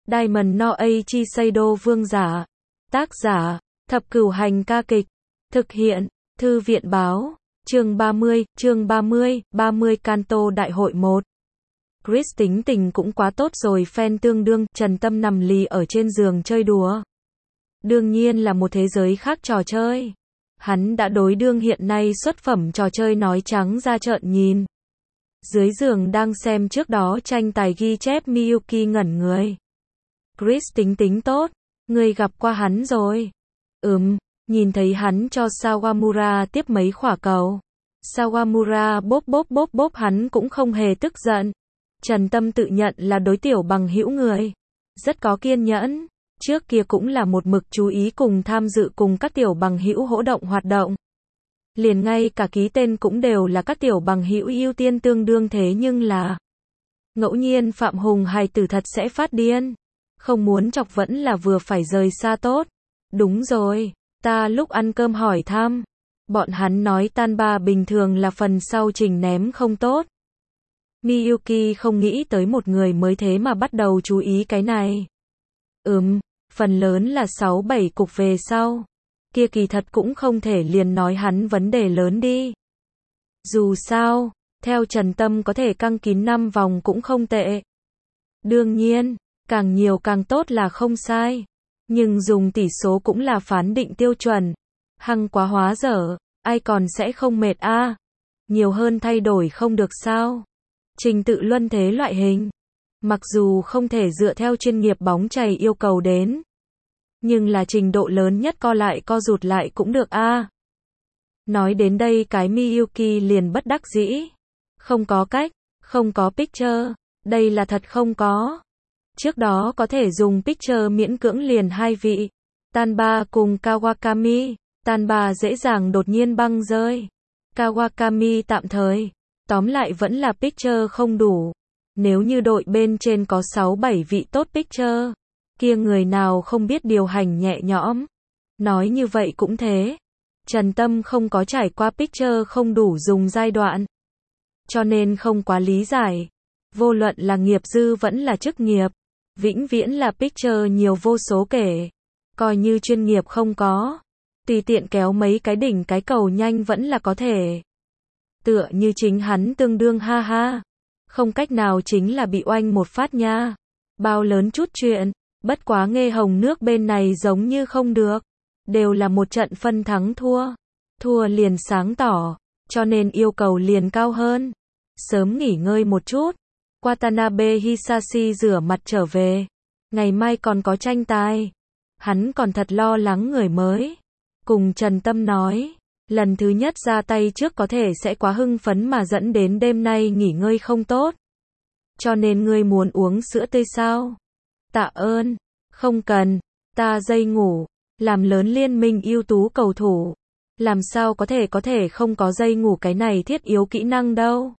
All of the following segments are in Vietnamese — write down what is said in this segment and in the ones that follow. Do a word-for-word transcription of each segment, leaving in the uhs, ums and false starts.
Diamond no Eiichi Seido Vương giả. Tác giả, Thập Cửu Hành ca kịch. Thực hiện, Thư viện báo. Chương ba mươi, chương ba mươi, ba mươi Canto Đại hội một. Chris tính tình cũng quá tốt rồi, fan tương đương, Trần Tâm nằm lì ở trên giường chơi đùa. Đương nhiên là một thế giới khác trò chơi. Hắn đã đối đương hiện nay xuất phẩm trò chơi nói trắng ra trợn nhìn. Dưới giường đang xem trước đó tranh tài ghi chép Miyuki ngẩn người. Chris tính tính tốt, người gặp qua hắn rồi. Ừm, nhìn thấy hắn cho Sawamura tiếp mấy quả cầu. Sawamura bốp bốp bốp bốp, hắn cũng không hề tức giận. Trần Tâm tự nhận là đối tiểu bằng hữu người. Rất có kiên nhẫn. Trước kia cũng là một mực chú ý cùng tham dự cùng các tiểu bằng hữu hỗ động hoạt động. Liền ngay cả ký tên cũng đều là các tiểu bằng hữu ưu tiên tương đương, thế nhưng là ngẫu nhiên Phạm Hùng hài tử thật sẽ phát điên. Không muốn chọc vẫn là vừa phải rời xa tốt. Đúng rồi, ta lúc ăn cơm hỏi thăm. Bọn hắn nói tan ba bình thường là phần sau trình ném không tốt. Miyuki không nghĩ tới một người mới thế mà bắt đầu chú ý cái này. Ừm, phần lớn là sáu bảy cục về sau. Kia kỳ thật cũng không thể liền nói hắn vấn đề lớn đi. Dù sao, theo Trần Tâm có thể căng kín năm vòng cũng không tệ. Đương nhiên, càng nhiều càng tốt là không sai. Nhưng dùng tỷ số cũng là phán định tiêu chuẩn. Hăng quá hóa dở, ai còn sẽ không mệt a? À? Nhiều hơn thay đổi không được sao? Trình tự luân thế loại hình. Mặc dù không thể dựa theo chuyên nghiệp bóng chày yêu cầu đến. Nhưng là trình độ lớn nhất co lại co rụt lại cũng được a. À? Nói đến đây cái Miyuki liền bất đắc dĩ. Không có cách, không có picture. Đây là thật không có. Trước đó có thể dùng picture miễn cưỡng liền hai vị. Tanba cùng Kawakami. Tanba dễ dàng đột nhiên băng rơi. Kawakami tạm thời. Tóm lại vẫn là picture không đủ. Nếu như đội bên trên có sáu bảy vị tốt picture, kia người nào không biết điều hành nhẹ nhõm. Nói như vậy cũng thế. Trần Tâm không có trải qua picture không đủ dùng giai đoạn. Cho nên không quá lý giải. Vô luận là nghiệp dư vẫn là chức nghiệp. Vĩnh viễn là picture nhiều vô số kể. Coi như chuyên nghiệp không có. Tùy tiện kéo mấy cái đỉnh cái cầu nhanh vẫn là có thể. Tựa như chính hắn tương đương ha ha. Không cách nào chính là bị oanh một phát nha. Bao lớn chút chuyện. Bất quá Nghê Hồng nước bên này giống như không được. Đều là một trận phân thắng thua. Thua liền sáng tỏ. Cho nên yêu cầu liền cao hơn. Sớm nghỉ ngơi một chút. Watanabe Hisashi rửa mặt trở về. Ngày mai còn có tranh tài. Hắn còn thật lo lắng người mới. Cùng Trần Tâm nói. Lần thứ nhất ra tay trước có thể sẽ quá hưng phấn mà dẫn đến đêm nay nghỉ ngơi không tốt. Cho nên ngươi muốn uống sữa tươi sao? Tạ ơn. Không cần. Ta dây ngủ. Làm lớn liên minh ưu tú cầu thủ. Làm sao có thể có thể không có dây ngủ, cái này thiết yếu kỹ năng đâu.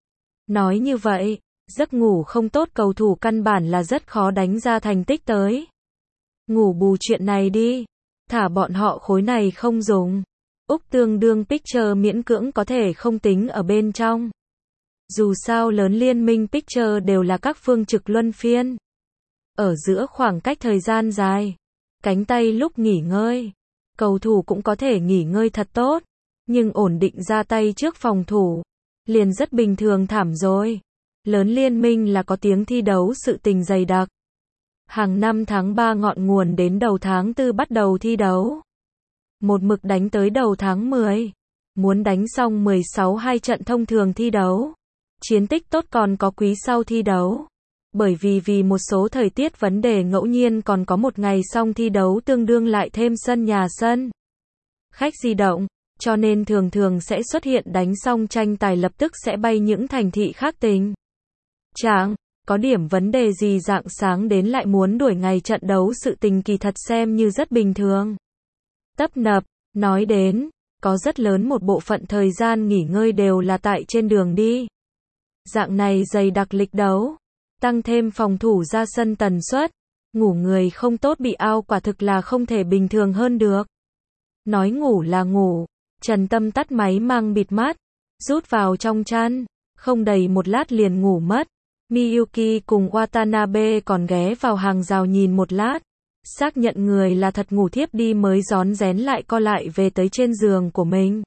Nói như vậy, giấc ngủ không tốt cầu thủ căn bản là rất khó đánh ra thành tích tới. Ngủ bù chuyện này đi. Thả bọn họ khối này không dùng. Úc tương đương picture miễn cưỡng có thể không tính ở bên trong. Dù sao lớn liên minh picture đều là các phương trực luân phiên. Ở giữa khoảng cách thời gian dài. Cánh tay lúc nghỉ ngơi. Cầu thủ cũng có thể nghỉ ngơi thật tốt. Nhưng ổn định ra tay trước phòng thủ. Liền rất bình thường thảm rồi. Lớn liên minh là có tiếng thi đấu sự tình dày đặc. Hàng năm tháng ba ngọn nguồn đến đầu tháng tư bắt đầu thi đấu. Một mực đánh tới đầu tháng mười. Muốn đánh xong mười sáu hai trận thông thường thi đấu. Chiến tích tốt còn có quý sau thi đấu. Bởi vì vì một số thời tiết vấn đề ngẫu nhiên còn có một ngày xong thi đấu tương đương lại thêm sân nhà sân. Khách di động. Cho nên thường thường sẽ xuất hiện đánh xong tranh tài lập tức sẽ bay những thành thị khác tình. Chẳng, có điểm vấn đề gì dạng sáng đến lại muốn đuổi ngày trận đấu sự tình kỳ thật xem như rất bình thường. Tấp nập, nói đến, có rất lớn một bộ phận thời gian nghỉ ngơi đều là tại trên đường đi. Dạng này dày đặc lịch đấu, tăng thêm phòng thủ ra sân tần suất, ngủ người không tốt bị ao quả thực là không thể bình thường hơn được. Nói ngủ là ngủ, Trần Tâm tắt máy mang bịt mắt, rút vào trong chăn, không đầy một lát liền ngủ mất. Miyuki cùng Watanabe còn ghé vào hàng rào nhìn một lát, xác nhận người là thật ngủ thiếp đi mới rón rén lại co lại về tới trên giường của mình.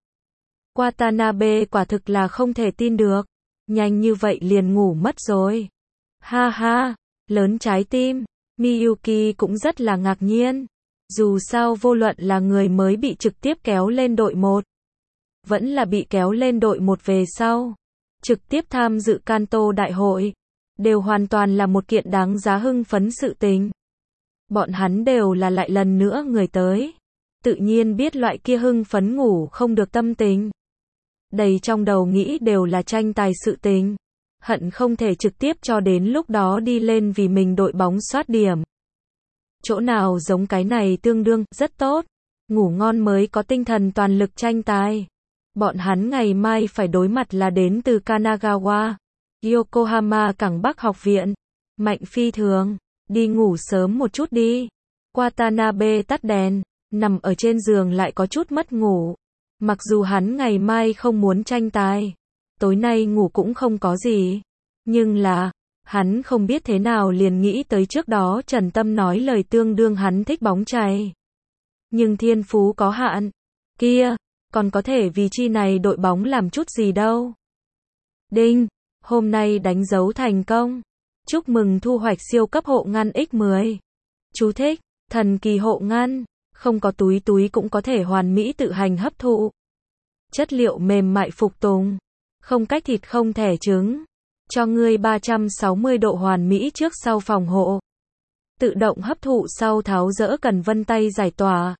Watanabe quả thực là không thể tin được, nhanh như vậy liền ngủ mất rồi. Ha ha, lớn trái tim, Miyuki cũng rất là ngạc nhiên. Dù sao vô luận là người mới bị trực tiếp kéo lên đội một, vẫn là bị kéo lên đội một về sau, trực tiếp tham dự Kanto đại hội, đều hoàn toàn là một kiện đáng giá hưng phấn sự tình. Bọn hắn đều là lại lần nữa người tới, tự nhiên biết loại kia hưng phấn ngủ không được tâm tình. Đầy trong đầu nghĩ đều là tranh tài sự tình, hận không thể trực tiếp cho đến lúc đó đi lên vì mình đội bóng soát điểm. Chỗ nào giống cái này tương đương, rất tốt, ngủ ngon mới có tinh thần toàn lực tranh tài. Bọn hắn ngày mai phải đối mặt là đến từ Kanagawa, Yokohama cảng Bắc học viện. Mạnh phi thường, đi ngủ sớm một chút đi. Watanabe tắt đèn, nằm ở trên giường lại có chút mất ngủ. Mặc dù hắn ngày mai không muốn tranh tài, tối nay ngủ cũng không có gì. Nhưng là, hắn không biết thế nào liền nghĩ tới trước đó Trần Tâm nói lời tương đương hắn thích bóng chày. Nhưng thiên phú có hạn, kia, còn có thể vì chi này đội bóng làm chút gì đâu. Đinh, hôm nay đánh dấu thành công. Chúc mừng thu hoạch siêu cấp hộ ngăn nhân mười. Chú thích, thần kỳ hộ ngăn, không có túi túi cũng có thể hoàn mỹ tự hành hấp thụ. Chất liệu mềm mại phục tùng, không cách thịt không thẻ trứng. Cho ngươi ba trăm sáu mươi độ hoàn mỹ trước sau phòng hộ. Tự động hấp thụ sau tháo dỡ cần vân tay giải tỏa.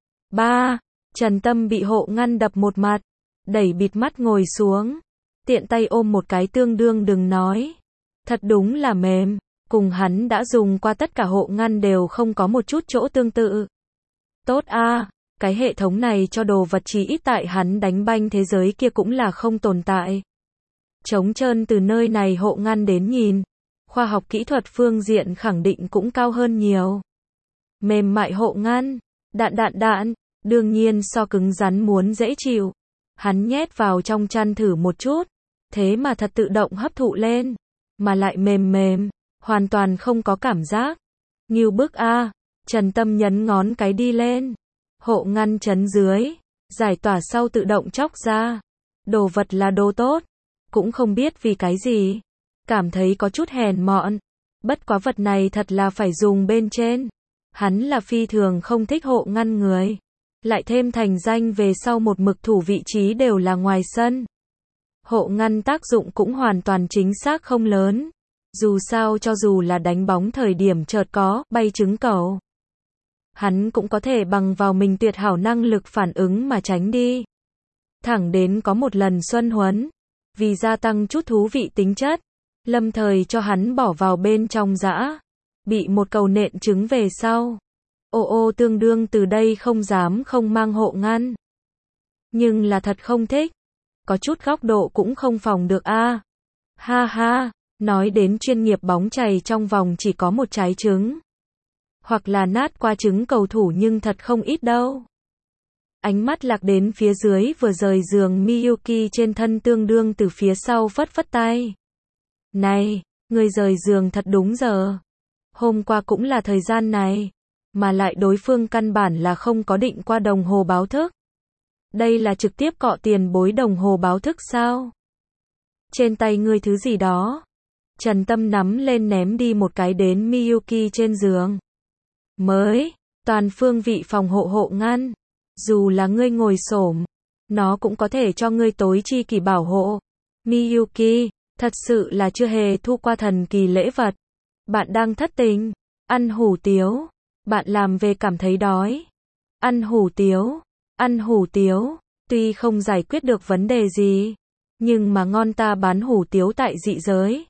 ba. Trần Tâm bị hộ ngăn đập một mặt, đẩy bịt mắt ngồi xuống, tiện tay ôm một cái tương đương đừng nói. Thật đúng là mềm, cùng hắn đã dùng qua tất cả hộ ngăn đều không có một chút chỗ tương tự. Tốt a, à, cái hệ thống này cho đồ vật chỉ ít tại hắn đánh banh thế giới kia cũng là không tồn tại. Trống trơn từ nơi này hộ ngăn đến nhìn, khoa học kỹ thuật phương diện khẳng định cũng cao hơn nhiều. Mềm mại hộ ngăn, đạn đạn đạn, đương nhiên so cứng rắn muốn dễ chịu. Hắn nhét vào trong chăn thử một chút, thế mà thật tự động hấp thụ lên, mà lại mềm mềm, hoàn toàn không có cảm giác. Ngưu bức a, Trần Tâm nhấn ngón cái đi lên, hộ ngăn chấn dưới, giải tỏa sau tự động chóc ra. Đồ vật là đồ tốt, cũng không biết vì cái gì, cảm thấy có chút hèn mọn. Bất quá vật này thật là phải dùng bên trên. Hắn là phi thường không thích hộ ngăn người, lại thêm thành danh về sau một mực thủ vị trí đều là ngoài sân. Hộ ngăn tác dụng cũng hoàn toàn chính xác không lớn. Dù sao cho dù là đánh bóng thời điểm chợt có bay trứng cầu, hắn cũng có thể bằng vào mình tuyệt hảo năng lực phản ứng mà tránh đi. Thẳng đến có một lần Xuân Huấn, vì gia tăng chút thú vị tính chất, lâm thời cho hắn bỏ vào bên trong giã, bị một cầu nện trứng về sau. Ô ô tương đương từ đây không dám không mang hộ ngăn. Nhưng là thật không thích, có chút góc độ cũng không phòng được a. À. Ha ha, nói đến chuyên nghiệp bóng chày trong vòng chỉ có một trái trứng, hoặc là nát qua trứng cầu thủ nhưng thật không ít đâu. Ánh mắt lạc đến phía dưới vừa rời giường Miyuki trên thân tương đương từ phía sau phất phất tay. Này, người rời giường thật đúng giờ. Hôm qua cũng là thời gian này, mà lại đối phương căn bản là không có định qua đồng hồ báo thức. Đây là trực tiếp cọ tiền bối đồng hồ báo thức sao? Trên tay ngươi thứ gì đó? Trần Tâm nắm lên ném đi một cái đến Miyuki trên giường. Mới, toàn phương vị phòng hộ hộ ngăn. Dù là ngươi ngồi xổm, nó cũng có thể cho ngươi tối chi kỳ bảo hộ. Miyuki, thật sự là chưa hề thu qua thần kỳ lễ vật. Bạn đang thất tình, ăn hủ tiếu, bạn làm về cảm thấy đói. Ăn hủ tiếu, ăn hủ tiếu, tuy không giải quyết được vấn đề gì, nhưng mà ngon ta bán hủ tiếu tại dị giới.